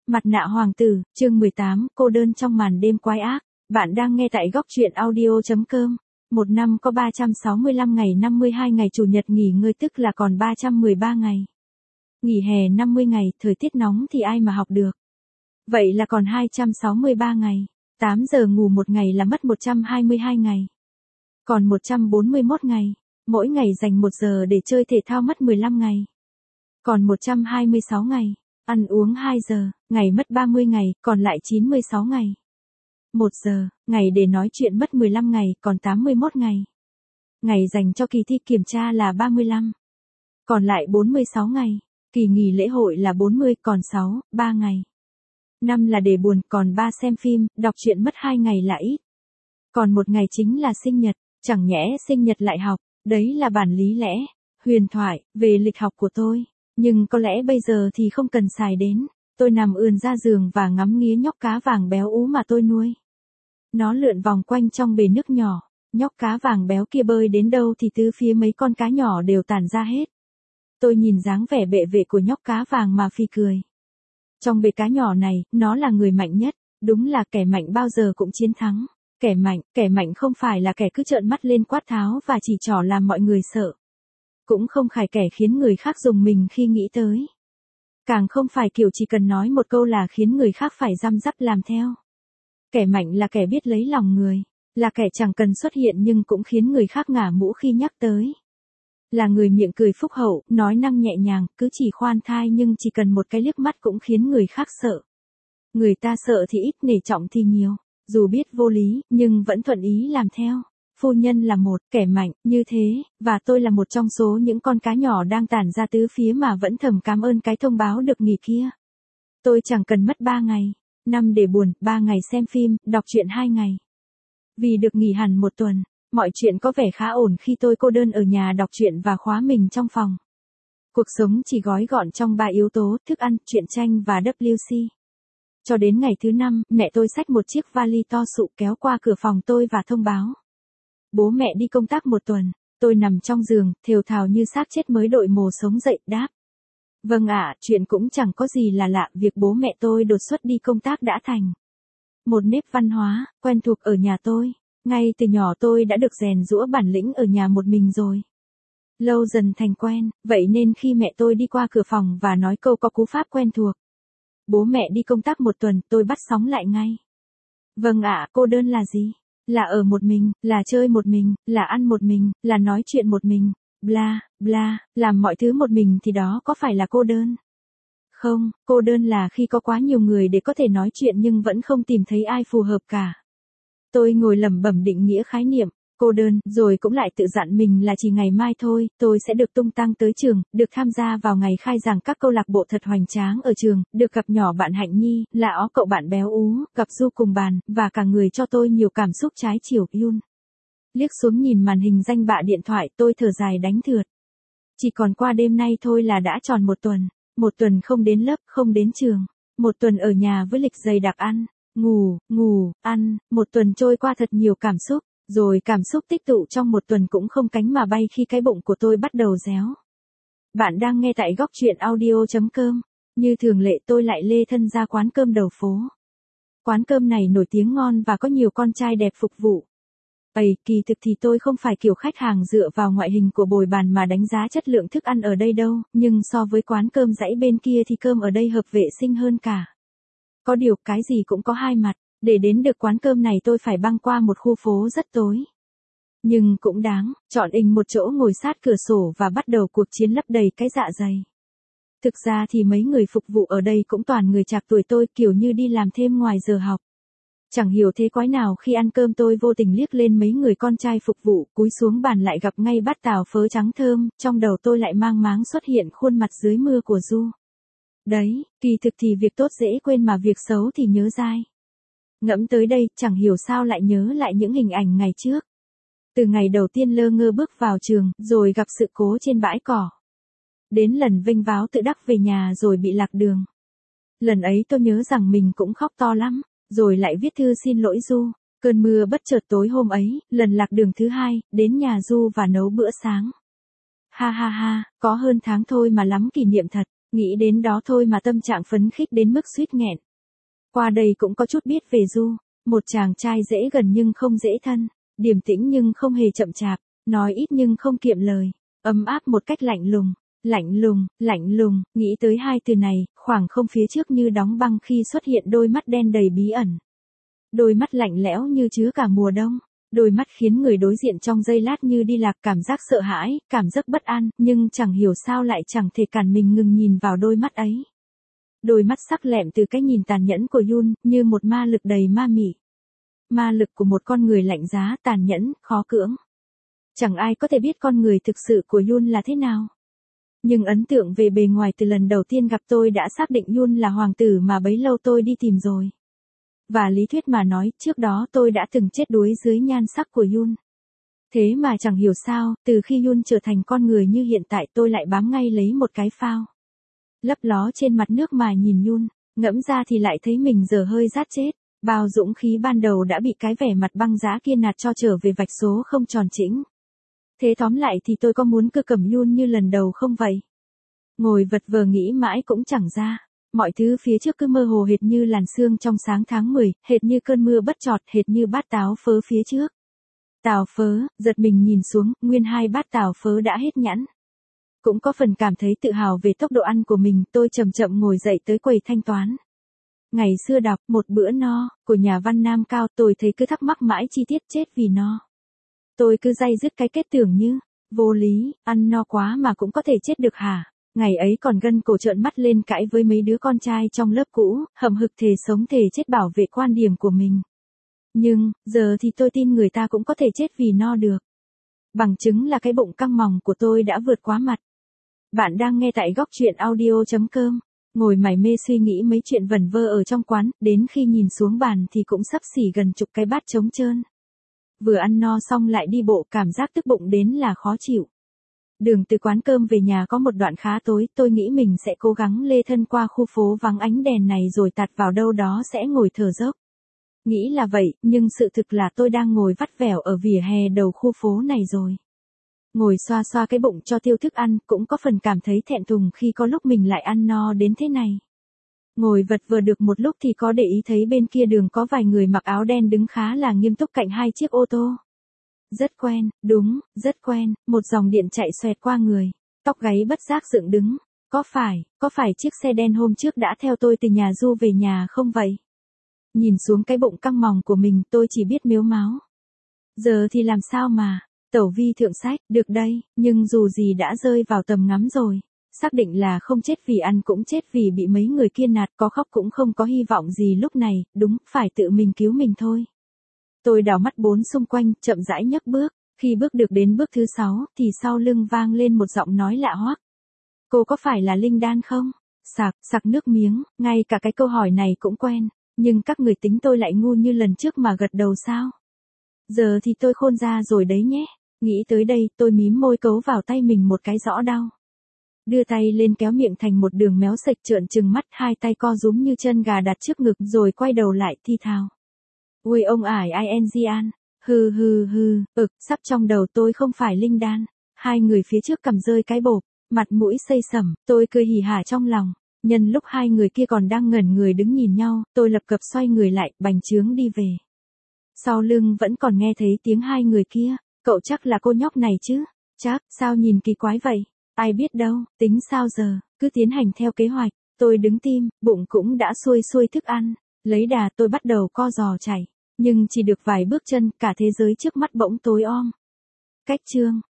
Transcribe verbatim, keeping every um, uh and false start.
Mặt nạ hoàng tử, chương mười tám, cô đơn trong màn đêm quái ác. Bạn đang nghe tại góc truyện audio chấm com. Một năm có ba trăm sáu mươi lăm ngày, năm mươi hai ngày chủ nhật nghỉ ngơi tức là còn ba trăm mười ba ngày. Nghỉ hè năm mươi ngày, thời tiết nóng thì ai mà học được. Vậy là còn hai trăm sáu mươi ba ngày. tám giờ ngủ một ngày là mất một trăm hai mươi hai ngày. Còn một trăm bốn mươi mốt ngày. Mỗi ngày dành một giờ để chơi thể thao mất mười lăm ngày. Còn một trăm hai mươi sáu ngày. Ăn uống hai giờ, ngày mất ba mươi ngày, còn lại chín mươi sáu ngày. một giờ, ngày để nói chuyện mất mười lăm ngày, còn tám mươi mốt ngày. Ngày dành cho kỳ thi kiểm tra là ba mươi lăm. Còn lại bốn mươi sáu ngày. Kỳ nghỉ lễ hội là bốn mươi, còn sáu, ba ngày. năm là để buồn, còn ba xem phim, đọc truyện mất hai ngày là ít. Còn một ngày chính là sinh nhật, chẳng nhẽ sinh nhật lại học, đấy là bản lý lẽ, huyền thoại, về lịch học của tôi. Nhưng có lẽ bây giờ thì không cần xài đến. Tôi nằm ườn ra giường và ngắm nghía nhóc cá vàng béo ú mà tôi nuôi. Nó lượn vòng quanh trong bể nước nhỏ. Nhóc cá vàng béo kia bơi đến đâu thì tứ phía mấy con cá nhỏ đều tản ra hết. Tôi nhìn dáng vẻ bệ vệ của nhóc cá vàng mà phì cười. Trong bể cá nhỏ này, nó là người mạnh nhất. Đúng là kẻ mạnh bao giờ cũng chiến thắng. Kẻ mạnh, kẻ mạnh không phải là kẻ cứ trợn mắt lên quát tháo và chỉ trỏ làm mọi người sợ. Cũng không phải kẻ khiến người khác dùng mình khi nghĩ tới. Càng không phải kiểu chỉ cần nói một câu là khiến người khác phải răm rắp làm theo. Kẻ mạnh là kẻ biết lấy lòng người, là kẻ chẳng cần xuất hiện nhưng cũng khiến người khác ngả mũ khi nhắc tới. Là người miệng cười phúc hậu, nói năng nhẹ nhàng, cứ chỉ khoan thai nhưng chỉ cần một cái liếc mắt cũng khiến người khác sợ. Người ta sợ thì ít, nể trọng thì nhiều, dù biết vô lý, nhưng vẫn thuận ý làm theo. Phu nhân là một kẻ mạnh, như thế, và tôi là một trong số những con cá nhỏ đang tản ra tứ phía mà vẫn thầm cảm ơn cái thông báo được nghỉ kia. Tôi chẳng cần mất ba ngày, năm để buồn, ba ngày xem phim, đọc truyện hai ngày. Vì được nghỉ hẳn một tuần, mọi chuyện có vẻ khá ổn khi tôi cô đơn ở nhà đọc truyện và khóa mình trong phòng. Cuộc sống chỉ gói gọn trong ba yếu tố, thức ăn, truyện tranh và W C. Cho đến ngày thứ năm, mẹ tôi xách một chiếc vali to sụ kéo qua cửa phòng tôi và thông báo. Bố mẹ đi công tác một tuần, tôi nằm trong giường, thều thào như xác chết mới đội mồ sống dậy, đáp. Vâng ạ, chuyện cũng chẳng có gì là lạ, việc bố mẹ tôi đột xuất đi công tác đã thành một nếp văn hóa, quen thuộc ở nhà tôi. Ngay từ nhỏ tôi đã được rèn giũa bản lĩnh ở nhà một mình rồi. Lâu dần thành quen, vậy nên khi mẹ tôi đi qua cửa phòng và nói câu có cú pháp quen thuộc. Bố mẹ đi công tác một tuần, tôi bắt sóng lại ngay. Vâng ạ, cô đơn là gì? Là ở một mình, là chơi một mình, là ăn một mình, là nói chuyện một mình, bla, bla, làm mọi thứ một mình thì đó có phải là cô đơn? Không, cô đơn là khi có quá nhiều người để có thể nói chuyện nhưng vẫn không tìm thấy ai phù hợp cả. Tôi ngồi lẩm bẩm định nghĩa khái niệm, cô đơn, rồi cũng lại tự dặn mình là chỉ ngày mai thôi, tôi sẽ được tung tăng tới trường, được tham gia vào ngày khai giảng các câu lạc bộ thật hoành tráng ở trường, được gặp nhỏ bạn Hạnh Nhi, là ó cậu bạn béo ú, gặp Du cùng bàn, và cả người cho tôi nhiều cảm xúc trái chiều, Yun. Liếc xuống nhìn màn hình danh bạ điện thoại, tôi thở dài đánh thượt. Chỉ còn qua đêm nay thôi là đã tròn một tuần, một tuần không đến lớp, không đến trường, một tuần ở nhà với lịch dày đặc ăn, ngủ, ngủ, ăn, một tuần trôi qua thật nhiều cảm xúc. Rồi cảm xúc tích tụ trong một tuần cũng không cánh mà bay khi cái bụng của tôi bắt đầu réo. Bạn đang nghe tại góc truyện audio chấm com. Như thường lệ tôi lại lê thân ra quán cơm đầu phố. Quán cơm này nổi tiếng ngon và có nhiều con trai đẹp phục vụ. Ây, kỳ thực thì tôi không phải kiểu khách hàng dựa vào ngoại hình của bồi bàn mà đánh giá chất lượng thức ăn ở đây đâu, nhưng so với quán cơm dãy bên kia thì cơm ở đây hợp vệ sinh hơn cả. Có điều cái gì cũng có hai mặt. Để đến được quán cơm này tôi phải băng qua một khu phố rất tối. Nhưng cũng đáng, chọn ình một chỗ ngồi sát cửa sổ và bắt đầu cuộc chiến lấp đầy cái dạ dày. Thực ra thì mấy người phục vụ ở đây cũng toàn người chạc tuổi tôi, kiểu như đi làm thêm ngoài giờ học. Chẳng hiểu thế quái nào khi ăn cơm tôi vô tình liếc lên mấy người con trai phục vụ, cúi xuống bàn lại gặp ngay bát tàu phớ trắng thơm, trong đầu tôi lại mang máng xuất hiện khuôn mặt dưới mưa của Du. Đấy, kỳ thực thì việc tốt dễ quên mà việc xấu thì nhớ dai. Ngẫm tới đây, chẳng hiểu sao lại nhớ lại những hình ảnh ngày trước. Từ ngày đầu tiên lơ ngơ bước vào trường, rồi gặp sự cố trên bãi cỏ. Đến lần vênh váo tự đắc về nhà rồi bị lạc đường. Lần ấy tôi nhớ rằng mình cũng khóc to lắm, rồi lại viết thư xin lỗi Du. Cơn mưa bất chợt tối hôm ấy, lần lạc đường thứ hai, đến nhà Du và nấu bữa sáng. Ha ha ha, có hơn tháng thôi mà lắm kỷ niệm thật. Nghĩ đến đó thôi mà tâm trạng phấn khích đến mức suýt nghẹn. Qua đây cũng có chút biết về Du, một chàng trai dễ gần nhưng không dễ thân, điềm tĩnh nhưng không hề chậm chạp, nói ít nhưng không kiệm lời, ấm áp một cách lạnh lùng. Lạnh lùng, lạnh lùng, nghĩ tới hai từ này, khoảng không phía trước như đóng băng khi xuất hiện đôi mắt đen đầy bí ẩn. Đôi mắt lạnh lẽo như chứa cả mùa đông, đôi mắt khiến người đối diện trong giây lát như đi lạc, cảm giác sợ hãi, cảm giác bất an, nhưng chẳng hiểu sao lại chẳng thể cản mình ngừng nhìn vào đôi mắt ấy. Đôi mắt sắc lẹm từ cái nhìn tàn nhẫn của Yoon, như một ma lực đầy ma mị. Ma lực của một con người lạnh giá, tàn nhẫn, khó cưỡng. Chẳng ai có thể biết con người thực sự của Yoon là thế nào. Nhưng ấn tượng về bề ngoài từ lần đầu tiên gặp tôi đã xác định Yoon là hoàng tử mà bấy lâu tôi đi tìm rồi. Và lý thuyết mà nói, trước đó tôi đã từng chết đuối dưới nhan sắc của Yoon. Thế mà chẳng hiểu sao, từ khi Yoon trở thành con người như hiện tại tôi lại bám ngay lấy một cái phao. Lấp ló trên mặt nước mà nhìn Yoon, ngẫm ra thì lại thấy mình giờ hơi rát chết. Bao dũng khí ban đầu đã bị cái vẻ mặt băng giá kia nạt cho trở về vạch số không tròn chỉnh. Thế tóm lại thì tôi có muốn cưa cầm Yoon như lần đầu không vậy? Ngồi vật vờ nghĩ mãi cũng chẳng ra. Mọi thứ phía trước cứ mơ hồ hệt như làn sương trong sáng tháng mười, hệt như cơn mưa bất chợt, hệt như bát táo phớ phía trước. Táo phớ, giật mình nhìn xuống, nguyên hai bát táo phớ đã hết nhãn. Cũng có phần cảm thấy tự hào về tốc độ ăn của mình, tôi chậm chậm ngồi dậy tới quầy thanh toán. Ngày xưa đọc Một bữa no, của nhà văn Nam Cao, tôi thấy cứ thắc mắc mãi chi tiết chết vì no. Tôi cứ day dứt cái kết tưởng như, vô lý, ăn no quá mà cũng có thể chết được hả? Ngày ấy còn gân cổ trợn mắt lên cãi với mấy đứa con trai trong lớp cũ, hậm hực thề sống thề chết bảo vệ quan điểm của mình. Nhưng, giờ thì tôi tin người ta cũng có thể chết vì no được. Bằng chứng là cái bụng căng mòng của tôi đã vượt quá mặt. Bạn đang nghe tại góc truyện audio chấm com. Ngồi mải mê suy nghĩ mấy chuyện vẩn vơ ở trong quán, đến khi nhìn xuống bàn thì cũng sắp xỉ gần chục cái bát trống trơn. Vừa ăn no xong lại đi bộ, cảm giác tức bụng đến là khó chịu. Đường từ quán cơm về nhà có một đoạn khá tối, tôi nghĩ mình sẽ cố gắng lê thân qua khu phố vắng ánh đèn này rồi tạt vào đâu đó sẽ ngồi thở dốc. Nghĩ là vậy, nhưng sự thực là tôi đang ngồi vắt vẻo ở vỉa hè đầu khu phố này rồi. Ngồi xoa xoa cái bụng cho tiêu thức ăn, cũng có phần cảm thấy thẹn thùng khi có lúc mình lại ăn no đến thế này. Ngồi vật vờ được một lúc thì có để ý thấy bên kia đường có vài người mặc áo đen đứng khá là nghiêm túc cạnh hai chiếc ô tô. Rất quen, đúng, rất quen, một dòng điện chạy xoẹt qua người, tóc gáy bất giác dựng đứng. Có phải, có phải chiếc xe đen hôm trước đã theo tôi từ nhà Du về nhà không vậy? Nhìn xuống cái bụng căng mòng của mình tôi chỉ biết mếu máo. Giờ thì làm sao mà, tẩu vi thượng sách, được đây, nhưng dù gì đã rơi vào tầm ngắm rồi. Xác định là không chết vì ăn cũng chết vì bị mấy người kia nạt, có khóc cũng không có hy vọng gì lúc này, đúng, phải tự mình cứu mình thôi. Tôi đảo mắt bốn xung quanh, chậm rãi nhấc bước, khi bước được đến bước thứ sáu, thì sau lưng vang lên một giọng nói lạ hoắc. Cô có phải là Linh Đan không? Sặc, sặc nước miếng, ngay cả cái câu hỏi này cũng quen, nhưng các người tính tôi lại ngu như lần trước mà gật đầu sao? Giờ thì tôi khôn ra rồi đấy nhé. Nghĩ tới đây, tôi mím môi cấu vào tay mình một cái rõ đau. Đưa tay lên kéo miệng thành một đường méo sạch, trợn trừng mắt, hai tay co rúm như chân gà đặt trước ngực rồi quay đầu lại thi thào. Ui ông ải ing an, hừ hừ hừ, ực, sắp trong đầu tôi không phải Linh Đan. Hai người phía trước cầm rơi cái bộp, mặt mũi xây sẩm, tôi cười hỉ hả trong lòng. Nhân lúc hai người kia còn đang ngẩn người đứng nhìn nhau, tôi lập cập xoay người lại, bành trướng đi về. Sau lưng vẫn còn nghe thấy tiếng hai người kia, cậu chắc là cô nhóc này chứ? Chắc, sao nhìn kỳ quái vậy? Ai biết đâu, tính sao giờ, cứ tiến hành theo kế hoạch. Tôi đứng tim, bụng cũng đã xuôi xuôi thức ăn. Lấy đà tôi bắt đầu co giò chạy. Nhưng chỉ được vài bước chân, cả thế giới trước mắt bỗng tối om. Cách chương.